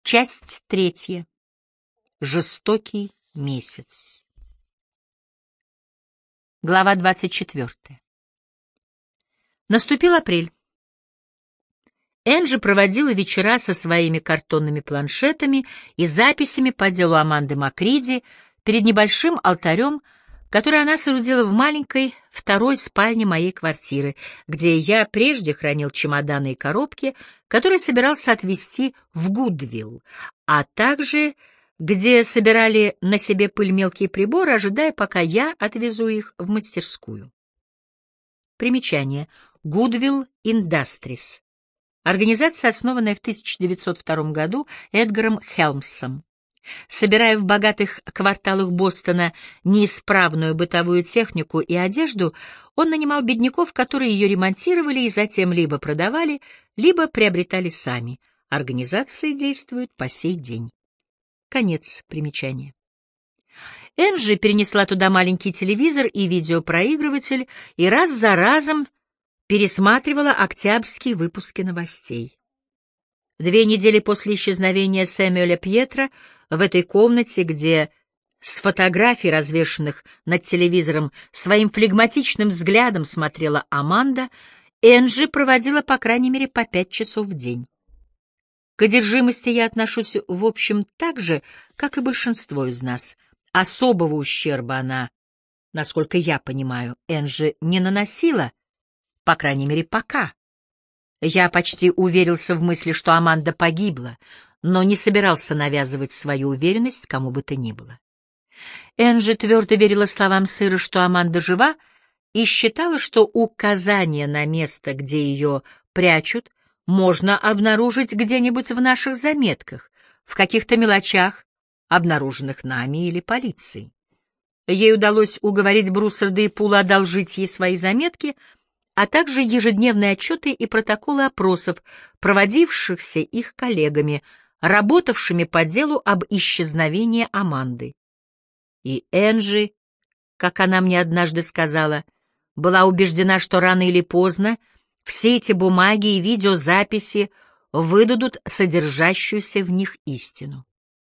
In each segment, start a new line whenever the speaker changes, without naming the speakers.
Часть 3. Жестокий месяц. Глава 24. Наступил апрель. Энджи проводила вечера со своими картонными планшетами и записями по делу Аманды Макриди перед небольшим алтарем, который она соорудила в маленькой второй спальне моей квартиры, где я прежде хранил чемоданы и коробки, которые собирался отвезти в Гудвилл, а также где собирали на себе пыль мелкие приборы, ожидая, пока я отвезу их в мастерскую. Примечание. Goodwill Industries. Организация, основанная в 1902 году Эдгаром Хелмсом. Собирая в богатых кварталах Бостона неисправную бытовую технику и одежду, он нанимал бедняков, которые ее ремонтировали и затем либо продавали, либо приобретали сами. Организация действует по сей день. Конец примечания. Энджи перенесла туда маленький телевизор и видеопроигрыватель и раз за разом пересматривала октябрьские выпуски новостей. 2 недели после исчезновения Сэмюэля Пьетро в этой комнате, где с фотографий, развешанных над телевизором, своим флегматичным взглядом смотрела Аманда, Энджи проводила по крайней мере по 5 часов в день. К одержимости я отношусь, в общем, так же, как и большинство из нас. Особого ущерба она, насколько я понимаю, Энджи не наносила, по крайней мере, пока. Я почти уверился в мысли, что Аманда погибла, но не собирался навязывать свою уверенность кому бы то ни было. Энджи твердо верила словам сыра, что Аманда жива, и считала, что указание на место, где ее прячут, можно обнаружить где-нибудь в наших заметках, в каких-то мелочах, обнаруженных нами или полицией. Ей удалось уговорить Бруссарда и Пула одолжить ей свои заметки, а также ежедневные отчеты и протоколы опросов, проводившихся их коллегами, работавшими по делу об исчезновении Аманды. И Энджи, как она мне однажды сказала, была убеждена, что рано или поздно все эти бумаги и видеозаписи выдадут содержащуюся в них истину.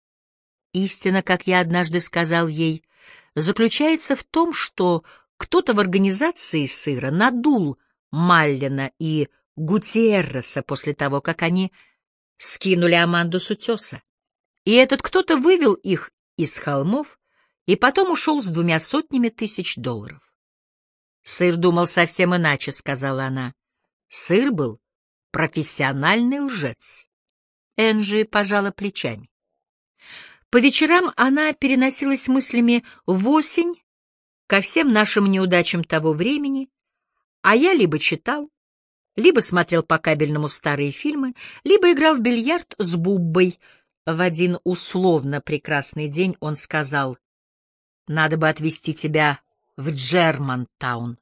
Истина, как я однажды сказал ей, заключается в том, что кто-то в организации сыра надул Маллина и Гутиерреса после того, как они скинули Аманду с утеса. И этот кто-то вывел их из холмов и потом ушел с $200 000. «Сыр думал совсем иначе», — сказала она. Сыр был профессиональный лжец. Энджи пожала плечами. По вечерам она переносилась мыслями в осень, ко всем нашим неудачам того времени, а я либо читал, либо смотрел по кабельному старые фильмы, либо играл в бильярд с Буббой. В один условно прекрасный день он сказал: «Надо бы отвезти тебя в Джермантаун».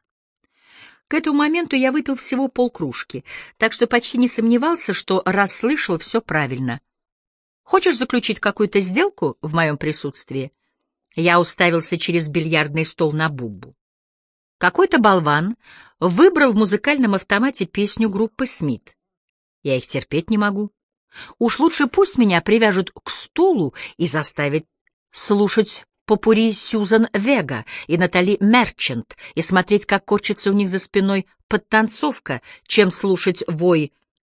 К этому моменту я выпил всего полкружки, так что почти не сомневался, что расслышал все правильно. «Хочешь заключить какую-то сделку в моем присутствии?» Я уставился через бильярдный стол на Буббу. Какой-то болван выбрал в музыкальном автомате песню группы «Смит». Я их терпеть не могу. Уж лучше пусть меня привяжут к стулу и заставят слушать попурри Сьюзан Вега и Натали Мерчант и смотреть, как корчится у них за спиной подтанцовка, чем слушать вой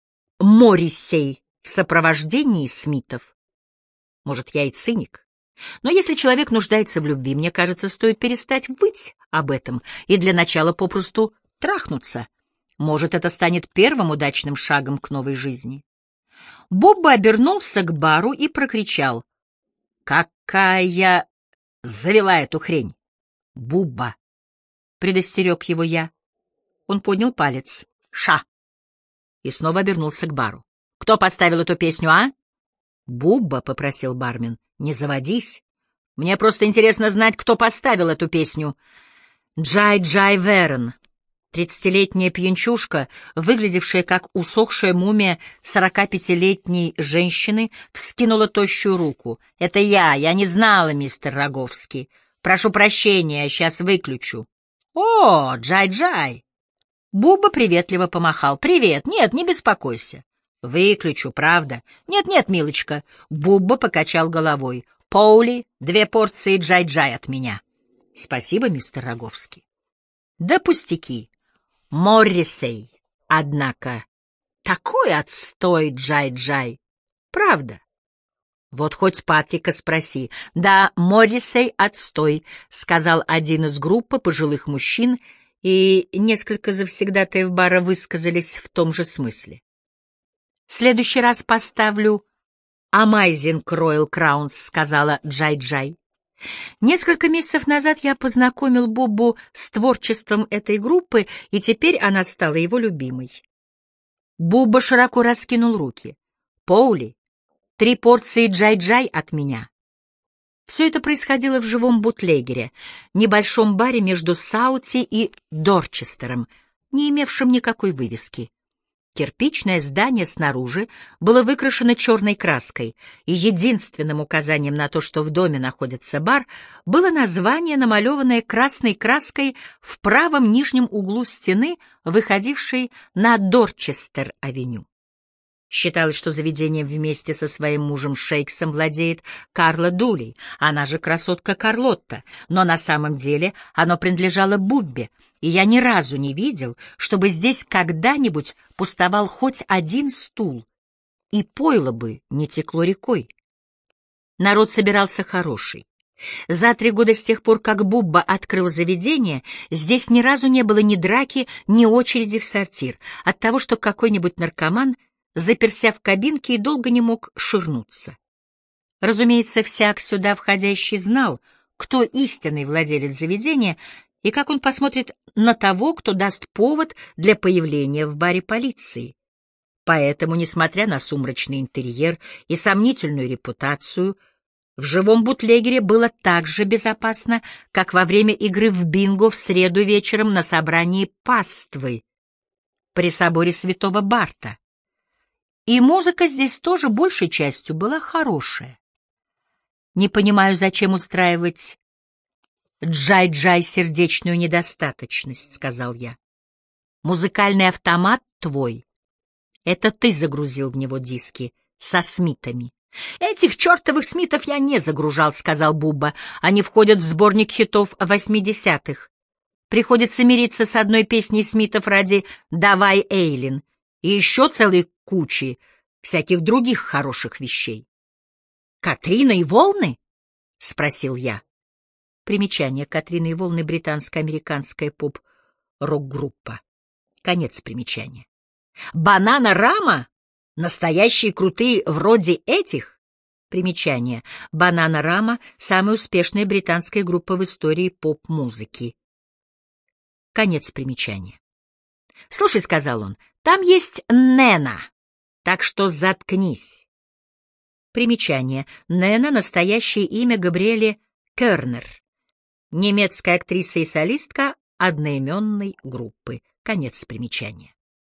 Моррисей в сопровождении Смитов. Может, я и циник, но если человек нуждается в любви, мне кажется, стоит перестать выть об этом и для начала попросту трахнуться. Может, это станет первым удачным шагом к новой жизни. Бобба обернулся к бару и прокричал: «Какая завела эту хрень!» «Бубба!» — предостерег его я. Он поднял палец. «Ша!» И снова обернулся к бару. «Кто поставил эту песню, а?» «Бубба», — попросил бармен, — «не заводись. Мне просто интересно знать, кто поставил эту песню». Джай-Джай Верон, 30-летняя пьянчушка, выглядевшая как усохшая мумия 45-летней женщины, вскинула тощую руку. «Это я не знала, мистер Роговский. Прошу прощения, я сейчас выключу». «О, Джай-Джай!» Бубба приветливо помахал. «Привет, нет, не беспокойся. Выключу, правда. Нет-нет, милочка. Бубба покачал головой. Поули, 2 порции джай-джай от меня. Спасибо, мистер Роговский. Да пустяки. Моррисей, однако, такой отстой джай-джай. Правда? Вот хоть Патрика спроси. Да, Моррисей отстой, сказал один из группы пожилых мужчин, и несколько завсегдатаев бара высказались в том же смысле. В следующий раз поставлю Amazing Royal Crowns, сказала Джай-Джай. Несколько месяцев назад я познакомил Буббу с творчеством этой группы, и теперь она стала его любимой. Бубба широко раскинул руки. Поули, 3 порции джай-джай от меня. Все это происходило в живом бутлегере, небольшом баре между Саути и Дорчестером, не имевшем никакой вывески. Кирпичное здание снаружи было выкрашено черной краской, и единственным указанием на то, что в доме находится бар, было название, намалеванное красной краской в правом нижнем углу стены, выходившей на Дорчестер-авеню. Считалось, что заведением вместе со своим мужем Шейксом владеет Карла Дулей, она же красотка Карлотта, но на самом деле оно принадлежало Буббе, и я ни разу не видел, чтобы здесь когда-нибудь пустовал хоть один стул, и пойло бы не текло рекой. Народ собирался хороший. За 3 года с тех пор, как Бубба открыл заведение, здесь ни разу не было ни драки, ни очереди в сортир, от того, что какой-нибудь наркоман заперся в кабинке и долго не мог ширнуться. Разумеется, всяк сюда входящий знал, кто истинный владелец заведения и как он посмотрит на того, кто даст повод для появления в баре полиции. Поэтому, несмотря на сумрачный интерьер и сомнительную репутацию, в живом бутлегере было так же безопасно, как во время игры в бинго в среду вечером на собрании паствы при соборе Святого Барта. И музыка здесь тоже большей частью была хорошая. Не понимаю, зачем устраивать Джай-Джай сердечную недостаточность, — сказал я. Музыкальный автомат твой. Это ты загрузил в него диски со Смитами. Этих чертовых Смитов я не загружал, — сказал Бубба. Они входят в сборник хитов 80-х. Приходится мириться с одной песней Смитов ради «Давай, Эйлин», и еще целой кучи всяких других хороших вещей. «Катрина и волны?» — спросил я. Примечание. Катрина и волны — британско-американская поп-рок-группа. Конец примечания. «Банана-рама? Настоящие крутые вроде этих?» Примечание. «Банана-рама» — самая успешная британская группа в истории поп-музыки. Конец примечания. «Слушай», — сказал он, — «там есть Нена, так что заткнись». Примечание. Нена — настоящее имя Габриэле Кернер, немецкая актриса и солистка одноименной группы. Конец примечания.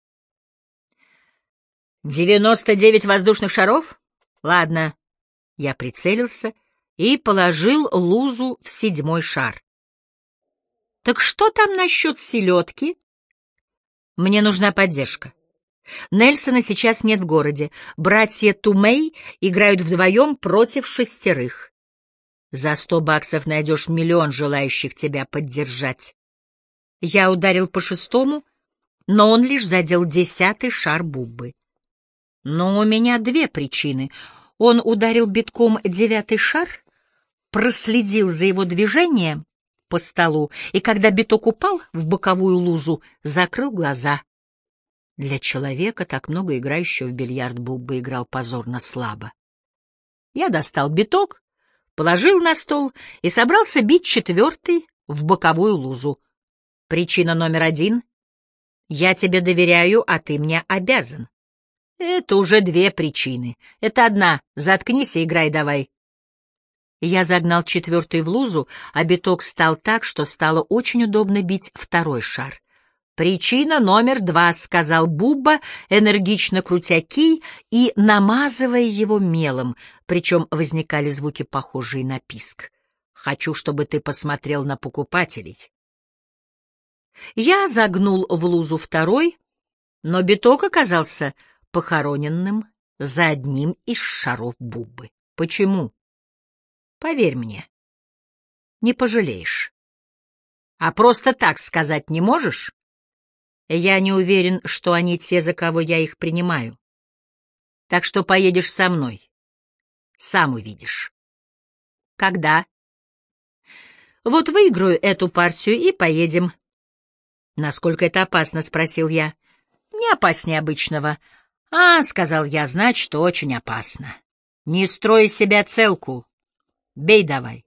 99 воздушных шаров? Ладно. Я прицелился и положил лузу в 7-й шар. Так что там насчет селедки? Мне нужна поддержка. Нельсона сейчас нет в городе. Братья Тумей играют вдвоем против 6. За $100 найдешь миллион желающих тебя поддержать. Я ударил по 6-му, но он лишь задел 10-й шар Буббы. Но у меня 2 причины. Он ударил битком 9-й шар, проследил за его движением по столу, и когда биток упал в боковую лузу, закрыл глаза. Для человека, так много играющего в бильярд, Бубба играл позорно слабо. Я достал биток, положил на стол и собрался бить 4-й в боковую лузу. Причина номер 1 — я тебе доверяю, а ты мне обязан. Это уже 2 причины. Это одна — заткнись и играй давай. Я загнал 4-й в лузу, а биток стал так, что стало очень удобно бить 2-й шар. «Причина номер 2», — сказал Бубба, энергично крутя кий и намазывая его мелом, причем возникали звуки, похожие на писк. «Хочу, чтобы ты посмотрел на покупателей». Я загнул в лузу 2-й, но биток оказался похороненным за одним из шаров Буббы. Почему? Поверь мне, не пожалеешь. А просто так сказать не можешь? Я не уверен, что они те, за кого я их принимаю. Так что поедешь со мной. Сам увидишь. Когда? Вот выиграю эту партию и поедем. Насколько это опасно, спросил я. Не опаснее обычного. Сказал я, значит, очень опасно. Не строй из себя целку. Бей давай.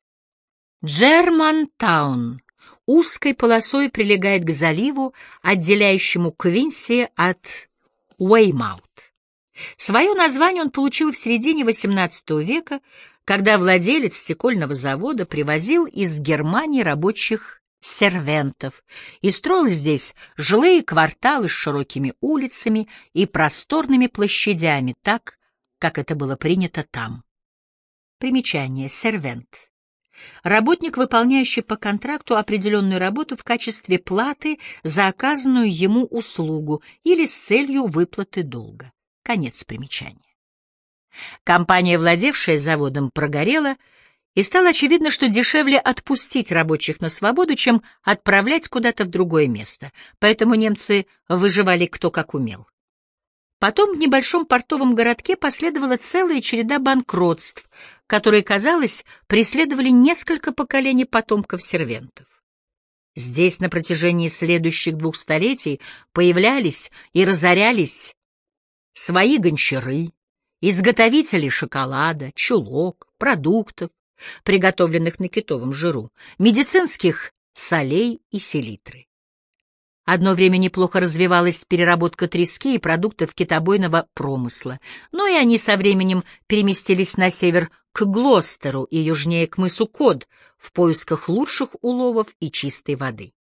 Джермантаун узкой полосой прилегает к заливу, отделяющему Квинси от Уэймаут. Свое название он получил в середине XVIII века, когда владелец стекольного завода привозил из Германии рабочих сервентов и строил здесь жилые кварталы с широкими улицами и просторными площадями, так, как это было принято там. Примечание. Сервент. Работник, выполняющий по контракту определенную работу в качестве платы за оказанную ему услугу или с целью выплаты долга. Конец примечания. Компания, владевшая заводом, прогорела, и стало очевидно, что дешевле отпустить рабочих на свободу, чем отправлять куда-то в другое место, поэтому немцы выживали кто как умел. Потом в небольшом портовом городке последовала целая череда банкротств, которые, казалось, преследовали несколько поколений потомков сервентов. Здесь на протяжении следующих 2 столетий появлялись и разорялись свои гончары, изготовители шоколада, чулок, продуктов, приготовленных на китовом жиру, медицинских солей и селитры. Одно время неплохо развивалась переработка трески и продуктов китобойного промысла, но и они со временем переместились на север к Глостеру и южнее к мысу Код в поисках лучших уловов и чистой воды.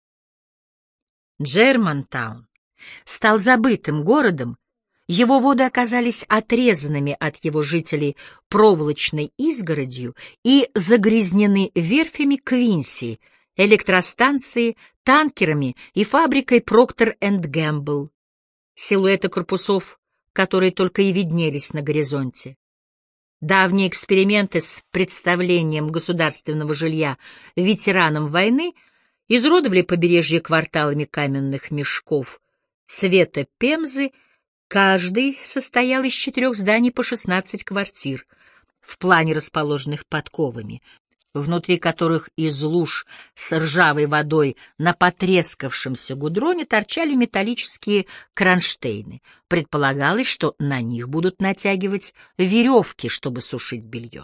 Джермантаун стал забытым городом, его воды оказались отрезанными от его жителей проволочной изгородью и загрязнены верфями Квинси, электростанцией, танкерами и фабрикой Procter & Gamble, силуэты корпусов, которые только и виднелись на горизонте. Давние эксперименты с представлением государственного жилья ветеранам войны изуродовали побережье кварталами каменных мешков цвета пемзы. Каждый состоял из 4 зданий по 16 квартир, в плане расположенных подковами, внутри которых из луж с ржавой водой на потрескавшемся гудроне торчали металлические кронштейны. Предполагалось, что на них будут натягивать веревки, чтобы сушить белье.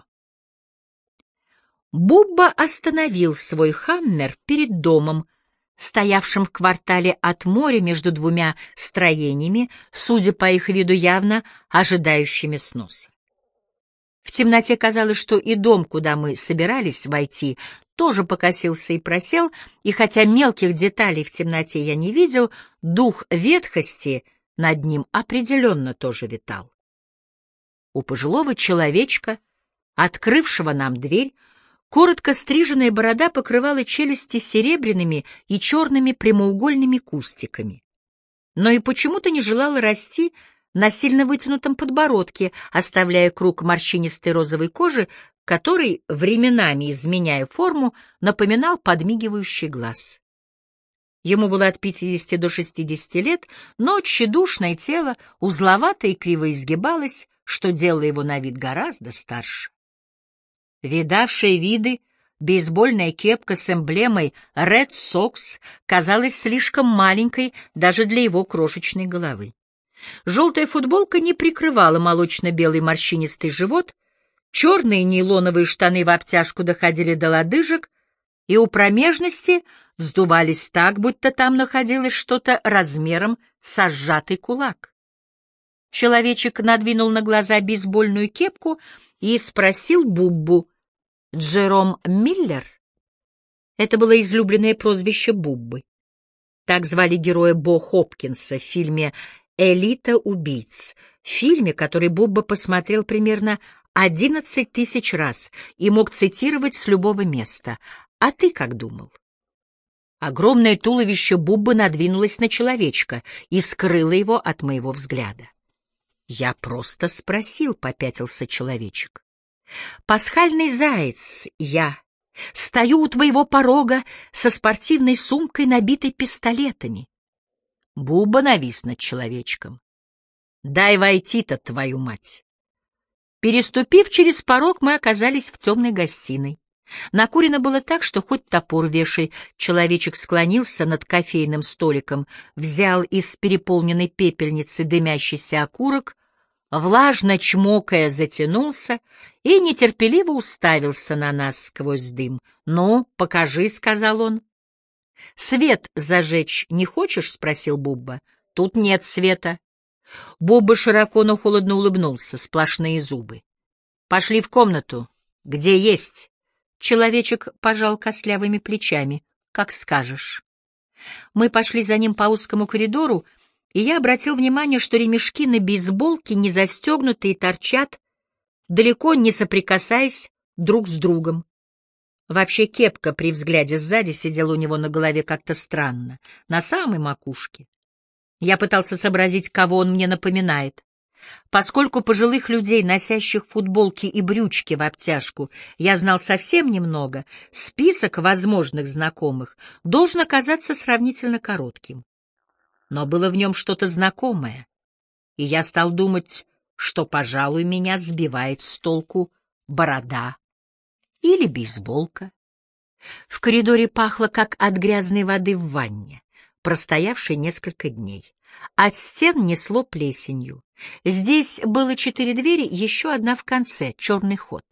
Бубба остановил свой «Хаммер» перед домом, стоявшим в квартале от моря между 2 строениями, судя по их виду, явно ожидающими сноса. В темноте казалось, что и дом, куда мы собирались войти, тоже покосился и просел, и хотя мелких деталей в темноте я не видел, дух ветхости над ним определенно тоже витал. У пожилого человечка, открывшего нам дверь, коротко стриженная борода покрывала челюсти серебряными и черными прямоугольными кустиками, но и почему-то не желала расти на сильно вытянутом подбородке, оставляя круг морщинистой розовой кожи, который, временами изменяя форму, напоминал подмигивающий глаз. Ему было от 50 до 60 лет, но тщедушное тело узловато и криво изгибалось, что делало его на вид гораздо старше. Видавшие виды бейсбольная кепка с эмблемой Red Sox казалась слишком маленькой даже для его крошечной головы. Желтая футболка не прикрывала молочно-белый морщинистый живот, черные нейлоновые штаны в обтяжку доходили до лодыжек, и у промежности вздувались так, будто там находилось что-то размером со сжатый кулак. Человечек надвинул на глаза бейсбольную кепку и спросил Буббу: «Джером Миллер?» Это было излюбленное прозвище Буббы. Так звали героя Бо Хопкинса в фильме «Элита убийц», фильме, который Бубба посмотрел примерно 11 тысяч раз и мог цитировать с любого места. А ты как думал? Огромное туловище Буббы надвинулось на человечка и скрыло его от моего взгляда. Я просто спросил, — попятился человечек. Пасхальный заяц я. Стою у твоего порога со спортивной сумкой, набитой пистолетами. Буба навис над человечком. Дай войти-то, твою мать. Переступив через порог, мы оказались в темной гостиной. Накурено было так, что хоть топор вешай. Человечек склонился над кофейным столиком, взял из переполненной пепельницы дымящийся окурок, влажно чмокая затянулся и нетерпеливо уставился на нас сквозь дым. «Ну, покажи», — сказал он. «Свет зажечь не хочешь?» — спросил Бубба. «Тут нет света». Бубба широко, но холодно улыбнулся, сплошные зубы. «Пошли в комнату. Где есть?» Человечек пожал костлявыми плечами. «Как скажешь». Мы пошли за ним по узкому коридору, и я обратил внимание, что ремешки на бейсболке не застегнуты и торчат, далеко не соприкасаясь друг с другом. Вообще кепка при взгляде сзади сидела у него на голове как-то странно, на самой макушке. Я пытался сообразить, кого он мне напоминает. Поскольку пожилых людей, носящих футболки и брючки в обтяжку, я знал совсем немного, список возможных знакомых должен оказаться сравнительно коротким. Но было в нем что-то знакомое, и я стал думать, что, пожалуй, меня сбивает с толку борода или бейсболка. В коридоре пахло, как от грязной воды в ванне, простоявшей несколько дней. От стен несло плесенью. Здесь было 4 двери, еще одна в конце, черный ход.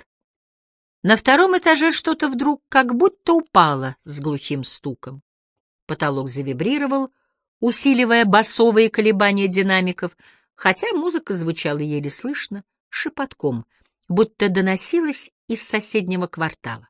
На втором этаже что-то вдруг как будто упало с глухим стуком. Потолок завибрировал, усиливая басовые колебания динамиков, хотя музыка звучала еле слышно, шепотком, будто доносилась из соседнего квартала.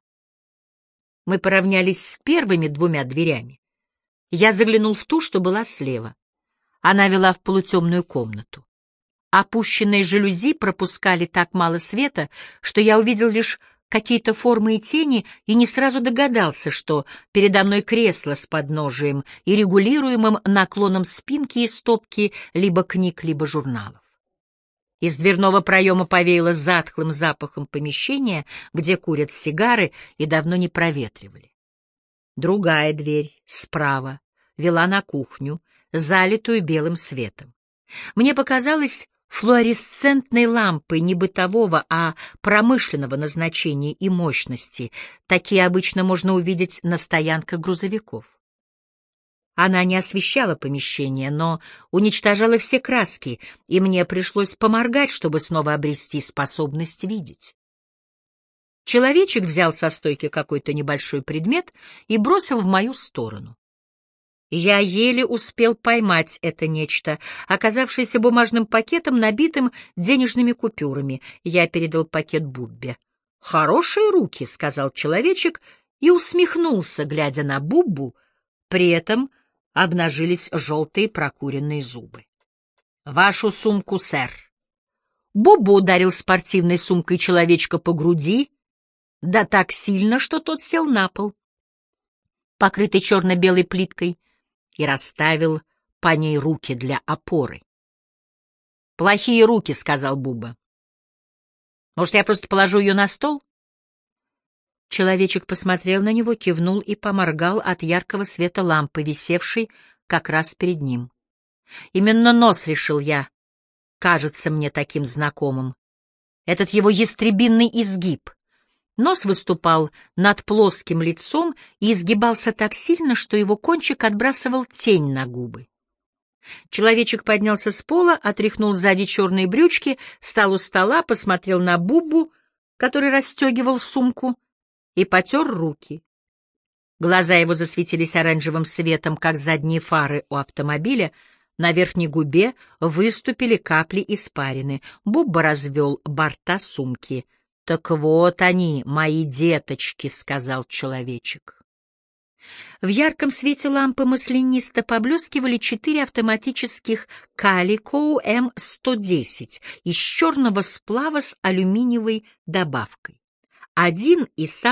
Мы поравнялись с первыми 2 дверями. Я заглянул в ту, что была слева. Она вела в полутемную комнату. Опущенные жалюзи пропускали так мало света, что я увидел лишь какие-то формы и тени и не сразу догадался, что передо мной кресло с подножием и регулируемым наклоном спинки и стопки либо книг, либо журналов. Из дверного проема повеяло затхлым запахом помещения, где курят сигары и давно не проветривали. Другая дверь, справа, вела на кухню, залитую белым светом. Мне показалось, флуоресцентной лампой не бытового, а промышленного назначения и мощности. Такие обычно можно увидеть на стоянках грузовиков. Она не освещала помещение, но уничтожала все краски, и мне пришлось поморгать, чтобы снова обрести способность видеть. Человечек взял со стойки какой-то небольшой предмет и бросил в мою сторону. Я еле успел поймать это нечто, оказавшееся бумажным пакетом, набитым денежными купюрами. Я передал пакет Буббе. «Хорошие руки», — сказал человечек и усмехнулся, глядя на Буббу, при этом обнажились желтые прокуренные зубы. «Вашу сумку, сэр». Бубба ударил спортивной сумкой человечка по груди, да так сильно, что тот сел на пол, покрытый черно-белой плиткой, и расставил по ней руки для опоры. «Плохие руки», — сказал Буба. «Может, я просто положу ее на стол?» Человечек посмотрел на него, кивнул и поморгал от яркого света лампы, висевшей как раз перед ним. Именно нос, решил я, кажется мне таким знакомым. Этот его ястребиный изгиб. Нос выступал над плоским лицом и изгибался так сильно, что его кончик отбрасывал тень на губы. Человечек поднялся с пола, отряхнул сзади черные брючки, встал у стола, посмотрел на Бубу, который расстегивал сумку, и потер руки. Глаза его засветились оранжевым светом, как задние фары у автомобиля. На верхней губе выступили капли испарины. Бубба развел борта сумки. «Так вот они, мои деточки», — сказал человечек. В ярком свете лампы маслянисто поблескивали 4 автоматических Каликоу М110 из черного сплава с алюминиевой добавкой. Один из самых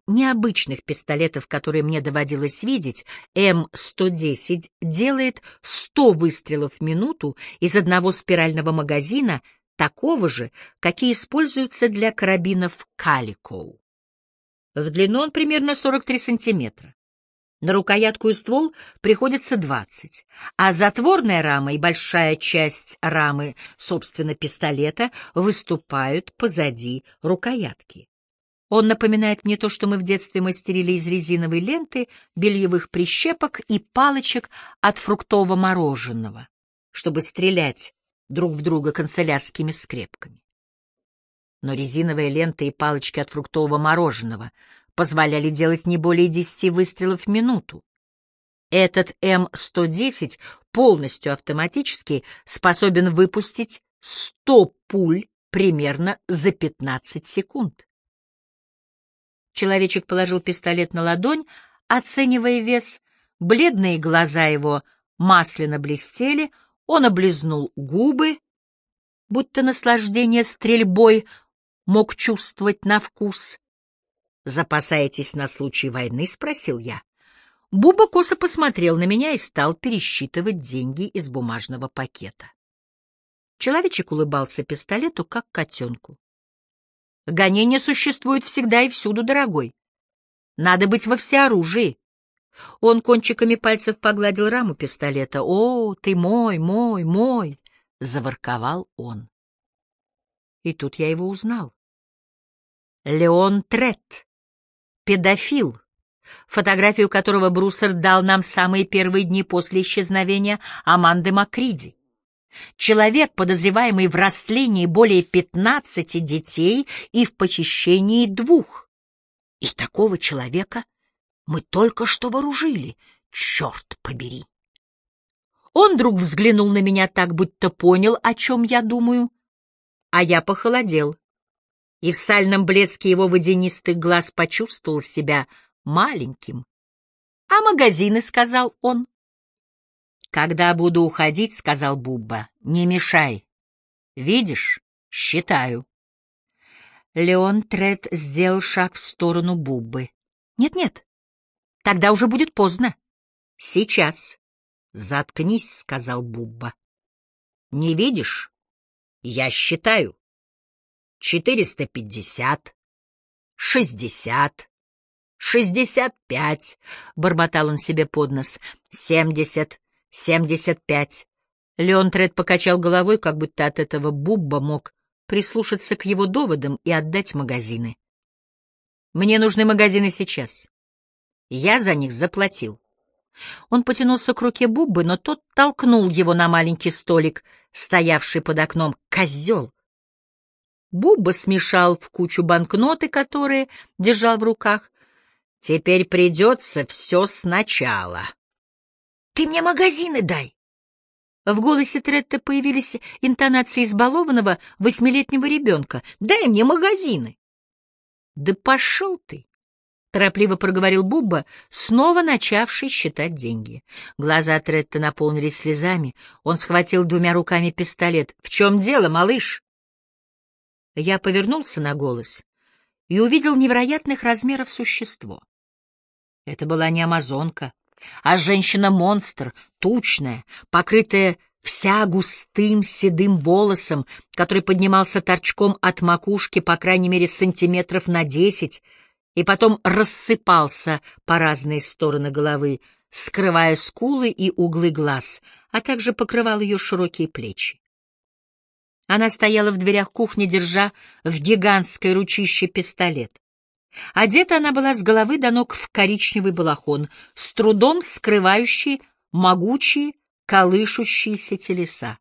необычных пистолетов, которые мне доводилось видеть, М-110 делает 100 выстрелов в минуту из одного спирального магазина, такого же, какие используются для карабинов Каликоу. В длину он примерно 43 сантиметра. На рукоятку и ствол приходится 20, а затворная рама и большая часть рамы, собственно, пистолета, выступают позади рукоятки. Он напоминает мне то, что мы в детстве мастерили из резиновой ленты, бельевых прищепок и палочек от фруктового мороженого, чтобы стрелять друг в друга канцелярскими скрепками. Но резиновая лента и палочки от фруктового мороженого позволяли делать не более 10 выстрелов в минуту. Этот М-110 полностью автоматически способен выпустить 100 пуль примерно за 15 секунд. Человечек положил пистолет на ладонь, оценивая вес, бледные глаза его масляно блестели, он облизнул губы, будто наслаждение стрельбой мог чувствовать на вкус. «Запасаетесь на случай войны?» — спросил я. Буба косо посмотрел на меня и стал пересчитывать деньги из бумажного пакета. Человечек улыбался пистолету, как котенку. «Гонения существуют всегда и всюду, дорогой. Надо быть во всеоружии». Он кончиками пальцев погладил раму пистолета. «О, ты мой, мой, мой!» — заворковал он. И тут я его узнал. Леон Трет, педофил, фотографию которого Бруссер дал нам в самые первые дни после исчезновения Аманды Макриди. Человек, подозреваемый в растлении более 15 детей и в похищении 2. И такого человека мы только что вооружили, черт побери. Он вдруг взглянул на меня так, будто понял, о чем я думаю, а я похолодел, и в сальном блеске его водянистых глаз почувствовал себя маленьким. «А магазины?» — сказал он. «Когда буду уходить, — сказал Бубба, — не мешай. Видишь? Считаю». Леон Трет сделал шаг в сторону Буббы. «Нет-нет, тогда уже будет поздно. Сейчас». «Заткнись», — сказал Бубба. «Не видишь? Я считаю. 450, 60, 65, — бормотал он себе под нос, — 70, 75. Леон Трет покачал головой, как будто от этого Бубба мог прислушаться к его доводам и отдать магазины. «Мне нужны магазины сейчас. Я за них заплатил». Он потянулся к руке Буббы, но тот толкнул его на маленький столик, стоявший под окном. «Козел!» Бубба смешал в кучу банкноты, которые держал в руках. «Теперь придется все сначала». «Ты мне магазины дай!» В голосе Третта появились интонации избалованного 8-летнего ребенка. «Дай мне магазины!» «Да пошел ты!» — торопливо проговорил Бубба, снова начавший считать деньги. Глаза Третта наполнились слезами. Он схватил 2 руками пистолет. «В чем дело, малыш?» Я повернулся на голос и увидел невероятных размеров существо. Это была не амазонка, а женщина-монстр, тучная, покрытая вся густым седым волосом, который поднимался торчком от макушки по крайней мере сантиметров на 10 и потом рассыпался по разные стороны головы, скрывая скулы и углы глаз, а также покрывал ее широкие плечи. Она стояла в дверях кухни, держа в гигантской ручище пистолет. Одета она была с головы до ног в коричневый балахон, с трудом скрывающий могучие, колышущиеся телеса.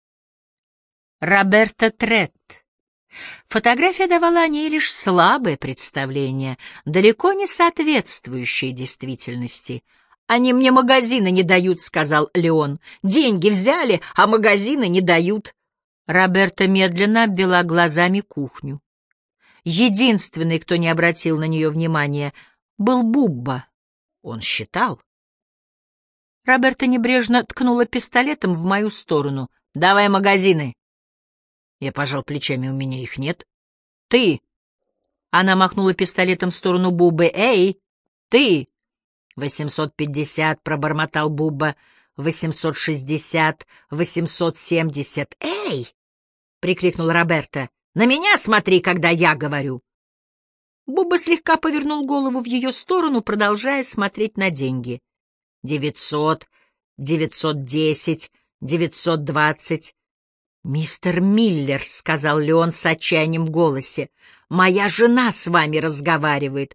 Роберта Трет. Фотография давала о ней лишь слабое представление, далеко не соответствующее действительности. «Они мне магазины не дают», — сказал Леон. «Деньги взяли, а магазины не дают». Роберта медленно обвела глазами кухню. Единственный, кто не обратил на нее внимания, был Бубба. Он считал. Роберта небрежно ткнула пистолетом в мою сторону. «Давай магазины». Я пожал плечами, у меня их нет. «Ты!» Она махнула пистолетом в сторону Буббы. «Эй, ты!» «850», — пробормотал Бубба. «860, 870». «Эй!» — прикрикнул Роберто. «На меня смотри, когда я говорю!» Бубба слегка повернул голову в ее сторону, продолжая смотреть на деньги. 900, 910, 920. «Мистер Миллер», — сказал Леон с отчаянием в голосе, — «моя жена с вами разговаривает.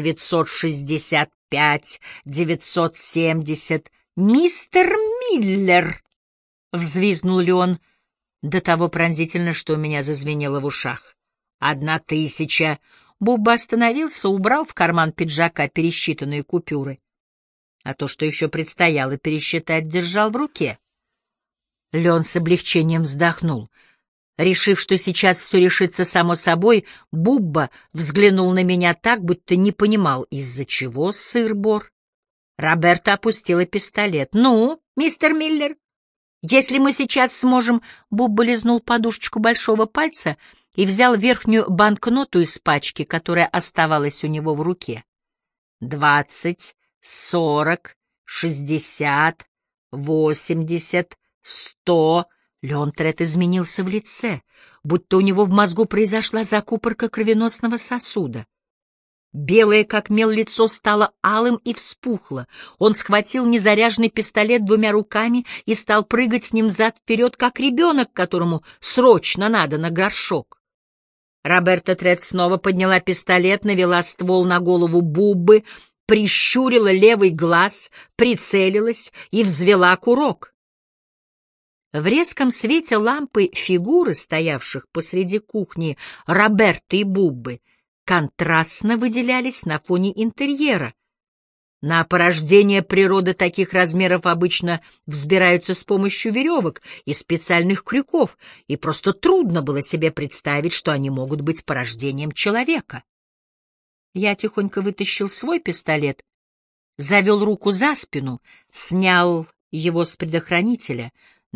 965, 970. «Мистер Миллер!» — взвизгнул Леон до того пронзительно, что у меня зазвенело в ушах. 1000. Бубба остановился, убрал в карман пиджака пересчитанные купюры. А то, что еще предстояло пересчитать, держал в руке. Леон с облегчением вздохнул. Решив, что сейчас все решится само собой, Бубба взглянул на меня так, будто не понимал, из-за чего сыр-бор. Роберта опустила пистолет. «Ну, мистер Миллер, если мы сейчас сможем...» Бубба лизнул подушечку большого пальца и взял верхнюю банкноту из пачки, которая оставалась у него в руке. 20, 40, 60, 80, 100. Леонтрет изменился в лице, будто у него в мозгу произошла закупорка кровеносного сосуда. Белое, как мел, лицо стало алым и вспухло. Он схватил незаряженный пистолет двумя руками и стал прыгать с ним взад-вперед, как ребенок, которому срочно надо на горшок. Роберта Трет снова подняла пистолет, навела ствол на голову Буббы, прищурила левый глаз, прицелилась и взвела курок. В резком свете лампы фигуры, стоявших посреди кухни Роберты и Буббы, контрастно выделялись на фоне интерьера. На порождение природы таких размеров обычно взбираются с помощью веревок и специальных крюков, и просто трудно было себе представить, что они могут быть порождением человека. Я тихонько вытащил свой пистолет, завел руку за спину, снял его с предохранителя.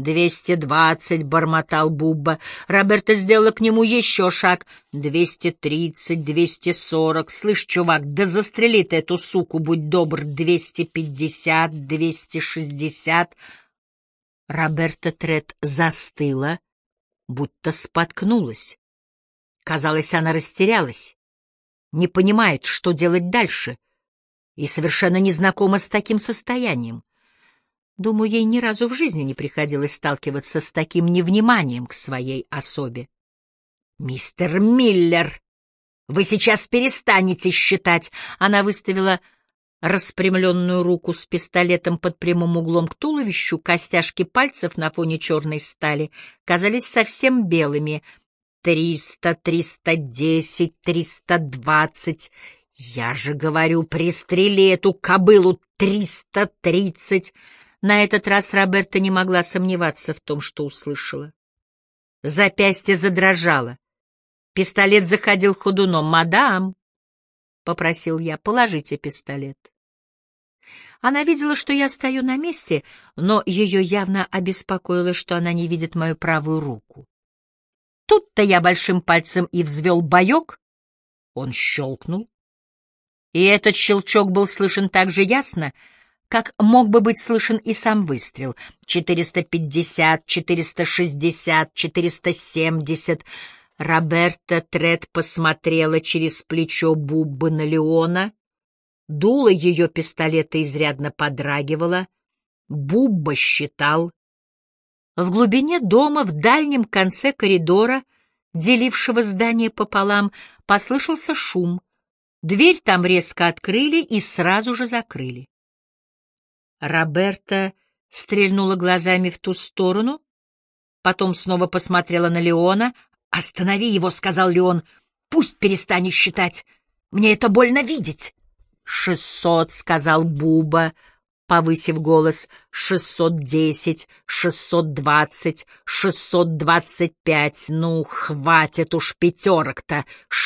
220, бормотал Бубба. Роберта сделала к нему еще шаг. 230, 240. Слышь, чувак, да застрели ты эту суку, будь добр. 250, 260. Роберта Трет застыла, будто споткнулась. Казалось, она растерялась, не понимает, что делать дальше, и совершенно не знакома с таким состоянием. Думаю, ей ни разу в жизни не приходилось сталкиваться с таким невниманием к своей особе. «Мистер Миллер, вы сейчас перестанете считать!» Она выставила распрямленную руку с пистолетом под прямым углом к туловищу, костяшки пальцев на фоне черной стали казались совсем белыми. 300, 310, 320. Я же говорю, пристрели эту кобылу. 330. На этот раз Роберта не могла сомневаться в том, что услышала. Запястье задрожало. Пистолет заходил ходуном. «Мадам», — попросил я, — «положите пистолет». Она видела, что я стою на месте, но ее явно обеспокоило, что она не видит мою правую руку. Тут-то я большим пальцем и взвел боек. Он щелкнул. И этот щелчок был слышен так же ясно, как мог бы быть слышен и сам выстрел. 450, 460, 470. Роберта Трет посмотрела через плечо Буббы на Леона. Дуло ее пистолета изрядно подрагивало. Бубба считал. В глубине дома, в дальнем конце коридора, делившего здание пополам, послышался шум. Дверь там резко открыли и сразу же закрыли. Роберта стрельнула глазами в ту сторону, потом снова посмотрела на Леона. «Останови его», — сказал Леон. «Пусть перестанет считать. Мне это больно видеть». 600, — сказал Бубба, повысив голос. 610, 620, 625. Ну, хватит уж пятерок-то.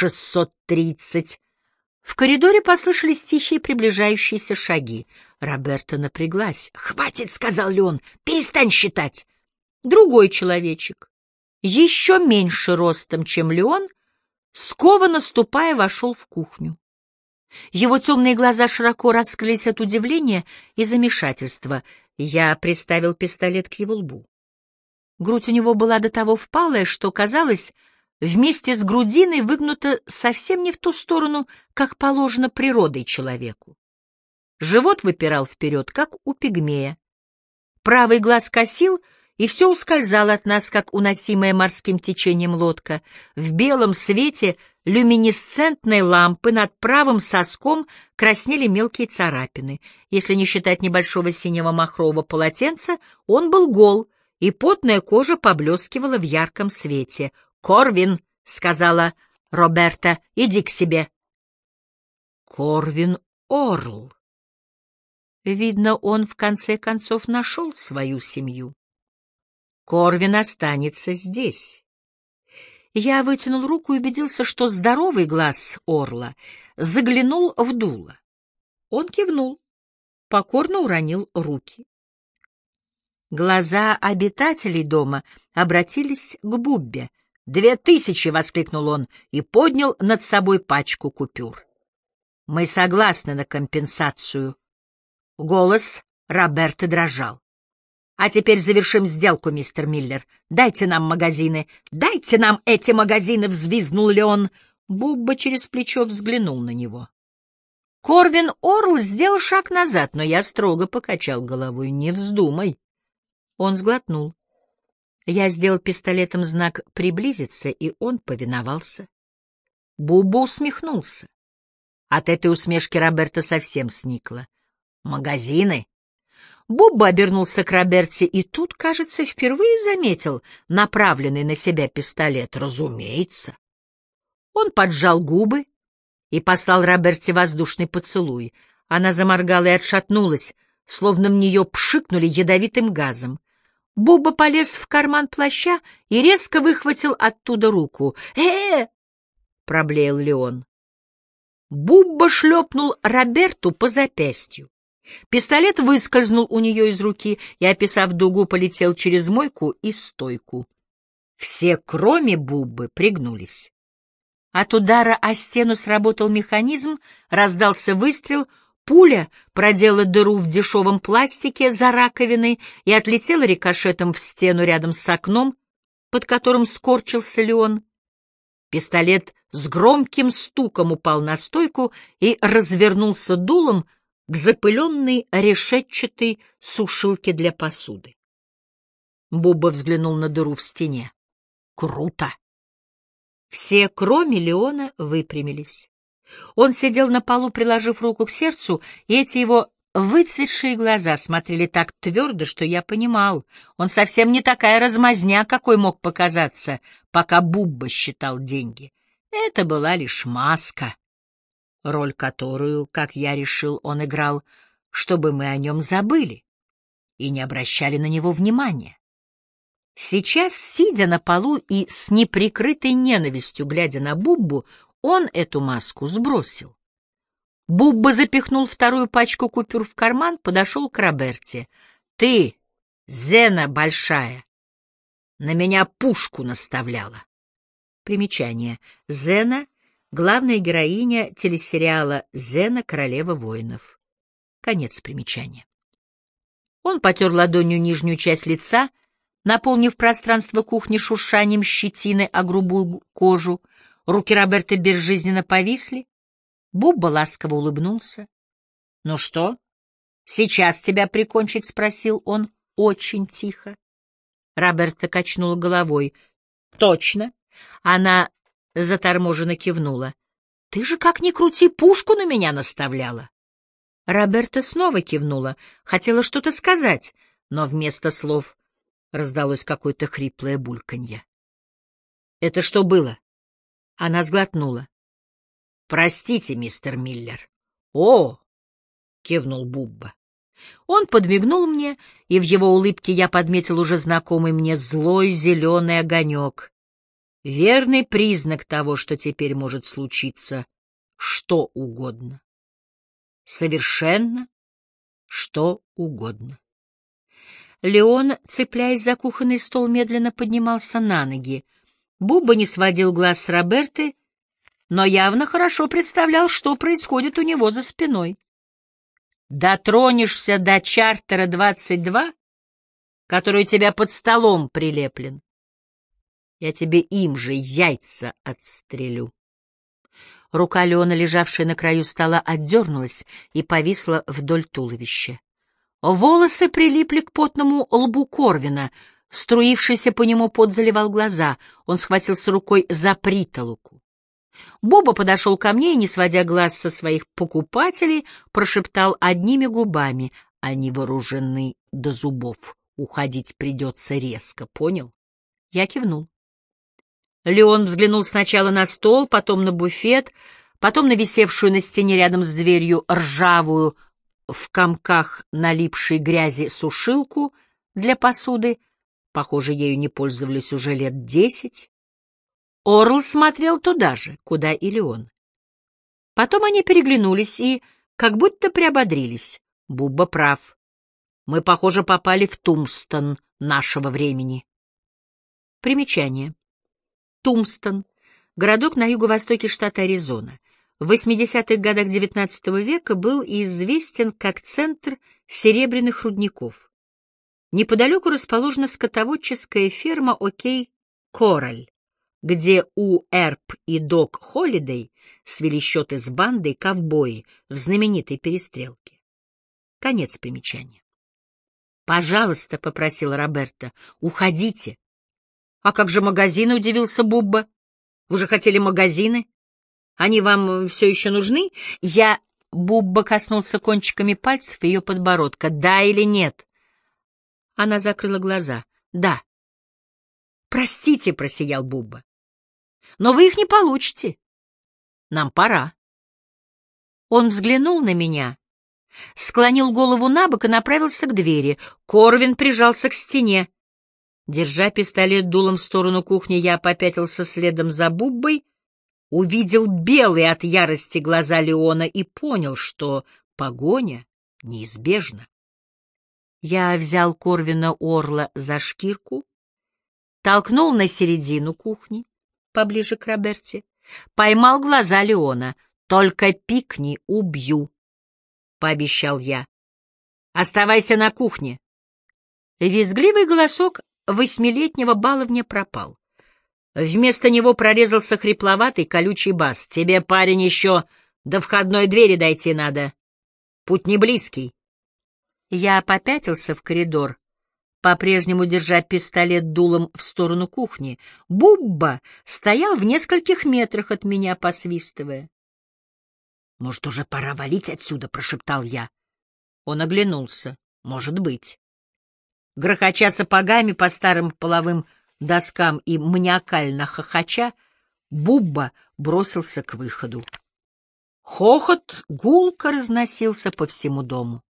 630. В коридоре послышались тихие приближающиеся шаги. Роберта напряглась. «Хватит», — сказал Леон, — «перестань считать». Другой человечек, еще меньше ростом, чем Леон, скованно ступая, вошел в кухню. Его темные глаза широко раскрылись от удивления и замешательства. Я приставил пистолет к его лбу. Грудь у него была до того впалая, что, казалось, вместе с грудиной выгнута совсем не в ту сторону, как положено природой человеку. Живот выпирал вперед, как у пигмея. Правый глаз косил, и все ускользало от нас, как уносимая морским течением лодка. В белом свете люминесцентной лампы над правым соском краснели мелкие царапины. Если не считать небольшого синего махрового полотенца, он был гол, и потная кожа поблескивала в ярком свете. «Корвин», — сказала Роберта, — «иди к себе». Корвин Орл. Видно, он в конце концов нашел свою семью. Корвин останется здесь. Я вытянул руку и убедился, что здоровый глаз Орла заглянул в дуло. Он кивнул, покорно уронил руки. Глаза обитателей дома обратились к Буббе. 2000! — воскликнул он и поднял над собой пачку купюр. «Мы согласны на компенсацию». Голос Роберты дрожал. «А теперь завершим сделку, мистер Миллер. Дайте нам магазины. Дайте нам эти магазины!» — взвизгнул Леон. Бубба через плечо взглянул на него. Корвин Орл сделал шаг назад, но я строго покачал головой. «Не вздумай». Он сглотнул. Я сделал пистолетом знак «приблизиться», и он повиновался. Бубба усмехнулся. От этой усмешки Роберта совсем сникла. «Магазины?» Бубба обернулся к Роберте и тут, кажется, впервые заметил направленный на себя пистолет. «Разумеется». Он поджал губы и послал Роберте воздушный поцелуй. Она заморгала и отшатнулась, словно в нее пшикнули ядовитым газом. Бубба полез в карман плаща и резко выхватил оттуда руку. Проблеял Леон. Бубба шлепнул Роберту по запястью. Пистолет выскользнул у нее из руки и, описав дугу, полетел через мойку и стойку. Все, кроме Буббы, пригнулись. От удара о стену сработал механизм, раздался выстрел, пуля проделала дыру в дешевом пластике за раковиной и отлетела рикошетом в стену рядом с окном, под которым скорчился Леон. Пистолет с громким стуком упал на стойку и развернулся дулом к запыленной решетчатой сушилке для посуды. Бубба взглянул на дыру в стене. Круто! Все, кроме Леона, выпрямились. Он сидел на полу, приложив руку к сердцу, и эти его выцветшие глаза смотрели так твердо, что я понимал, он совсем не такая размазня, какой мог показаться, пока Бубба считал деньги. Это была лишь маска, роль которую, как я решил, он играл, чтобы мы о нем забыли и не обращали на него внимания. Сейчас, сидя на полу и с неприкрытой ненавистью глядя на Буббу, он эту маску сбросил. Бубба запихнул вторую пачку купюр в карман, подошел к Роберте. «Ты, Зена большая, на меня пушку наставляла». Примечание. Зена — главная героиня телесериала «Зена, королева воинов». Конец примечания. Он потер ладонью нижнюю часть лица, наполнив пространство кухни шуршанием щетины о грубую кожу. Руки Роберта безжизненно повисли. Бубба ласково улыбнулся. — Ну что, сейчас тебя прикончить? — спросил он очень тихо. Роберта качнула головой. — Точно. Она заторможенно кивнула. — Ты же, как ни крути, пушку на меня наставляла. Роберта снова кивнула, хотела что-то сказать, но вместо слов раздалось какое-то хриплое бульканье. — Это что было? Она сглотнула. — Простите, мистер Миллер. — О! — кивнул Бубба. Он подмигнул мне, и в его улыбке я подметил уже знакомый мне злой зеленый огонек. Верный признак того, что теперь может случиться что угодно. Совершенно что угодно. Леон, цепляясь за кухонный стол, медленно поднимался на ноги. Бубба не сводил глаз с Роберты, но явно хорошо представлял, что происходит у него за спиной. Дотронешься до чартера 22, который у тебя под столом прилеплен, я тебе им же яйца отстрелю. Рука Леона, лежавшая на краю стола, отдернулась и повисла вдоль туловища. Волосы прилипли к потному лбу Корвина, струившийся по нему пот заливал глаза. Он схватился рукой за притолоку. Боба подошел ко мне и, не сводя глаз со своих покупателей, прошептал одними губами: «Они вооружены до зубов. Уходить придется резко, понял?» Я кивнул. Леон взглянул сначала на стол, потом на буфет, потом на висевшую на стене рядом с дверью ржавую в комках налипшей грязи сушилку для посуды. Похоже, ею не пользовались уже лет 10. Орл смотрел туда же, куда и Леон. Потом они переглянулись и как будто приободрились. Бубба прав. Мы, похоже, попали в Тумстон нашего времени. Примечание. Тумстон — городок на юго-востоке штата Аризона. В 80-х годах XIX века был известен как центр серебряных рудников. Неподалеку расположена скотоводческая ферма «Окей Кораль», где у Эрп и Док Холлидей свели счеты с бандой ковбои в знаменитой перестрелке. Конец примечания. «Пожалуйста», — попросила Роберта, — «уходите». «А как же магазины?» — удивился Бубба. «Вы же хотели магазины? Они вам все еще нужны?» Бубба коснулся кончиками пальцев ее подбородка. «Да или нет?» Она закрыла глаза. «Да». «Простите», — просиял Бубба. «Но вы их не получите. Нам пора». Он взглянул на меня, склонил голову набок и направился к двери. Корвин прижался к стене. Держа пистолет дулом в сторону кухни, я попятился следом за Буббой, увидел белые от ярости глаза Леона и понял, что погоня неизбежна. Я взял Корвина Орла за шкирку, толкнул на середину кухни, поближе к Роберте, поймал глаза Леона. «Только пикни, убью», — пообещал я. «Оставайся на кухне». Визгливый голосок 8-летнего баловня пропал. Вместо него прорезался хрипловатый колючий бас. «Тебе, парень, еще до входной двери дойти надо. Путь не близкий». Я попятился в коридор, по-прежнему держа пистолет дулом в сторону кухни. Бубба стоял в нескольких метрах от меня, посвистывая. «Может, уже пора валить отсюда?» — прошептал я. Он оглянулся. «Может быть». Грохоча сапогами по старым половым доскам и маниакально хохоча, Бубба бросился к выходу. Хохот гулко разносился по всему дому.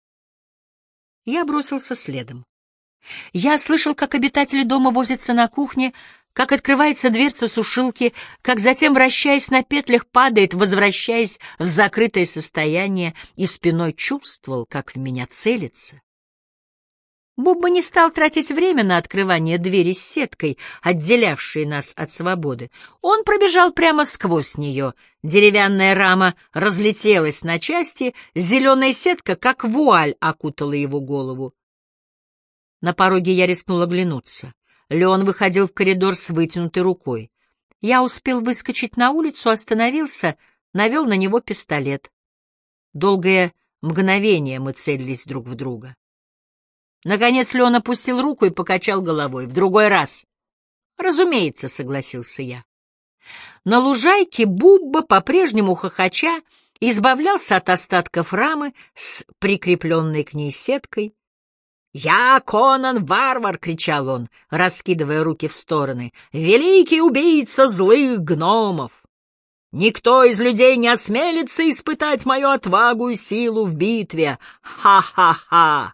Я бросился следом. Я слышал, как обитатели дома возятся на кухне, как открывается дверца сушилки, как затем, вращаясь на петлях, падает, возвращаясь в закрытое состояние, и спиной чувствовал, как в меня целится. Бубба не стал тратить время на открывание двери с сеткой, отделявшей нас от свободы. Он пробежал прямо сквозь нее. Деревянная рама разлетелась на части, зеленая сетка, как вуаль, окутала его голову. На пороге я рискнул оглянуться. Леон выходил в коридор с вытянутой рукой. Я успел выскочить на улицу, остановился, навел на него пистолет. Долгое мгновение мы целились друг в друга. Наконец Леон опустил руку и покачал головой. «В другой раз». «Разумеется», — согласился я. На лужайке Бубба, по-прежнему хохоча, избавлялся от остатков рамы с прикрепленной к ней сеткой. «Я Конан Варвар!» — кричал он, раскидывая руки в стороны. «Великий убийца злых гномов! Никто из людей не осмелится испытать мою отвагу и силу в битве! Ха-ха-ха!»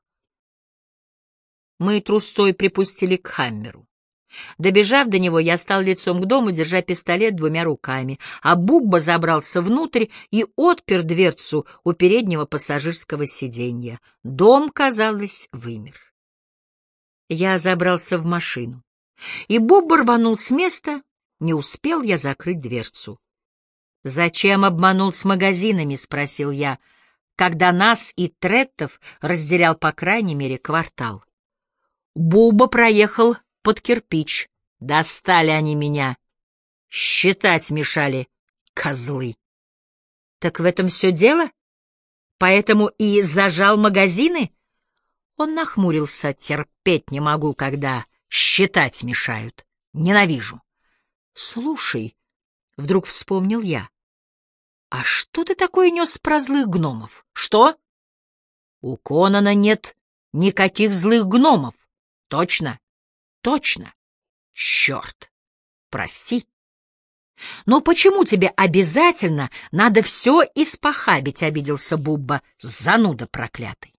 Мы трусцой припустили к Хаммеру. Добежав до него, я стал лицом к дому, держа пистолет двумя руками, а Бубба забрался внутрь и отпер дверцу у переднего пассажирского сиденья. Дом, казалось, вымер. Я забрался в машину, и Бубба рванул с места, не успел я закрыть дверцу. «Зачем обманул с магазинами?» — спросил я, когда нас и Треттов разделял по крайней мере квартал. Буба проехал под кирпич. Достали они меня. Считать мешали, козлы. Так в этом все дело? Поэтому и зажал магазины? Он нахмурился. Терпеть не могу, когда считать мешают. Ненавижу. Слушай, вдруг вспомнил я. А что ты такое нес про злых гномов? Что? У Конана нет никаких злых гномов. Точно? Точно. Черт. Прости. Но почему тебе обязательно надо все испохабить, обиделся Бубба, зануда проклятый.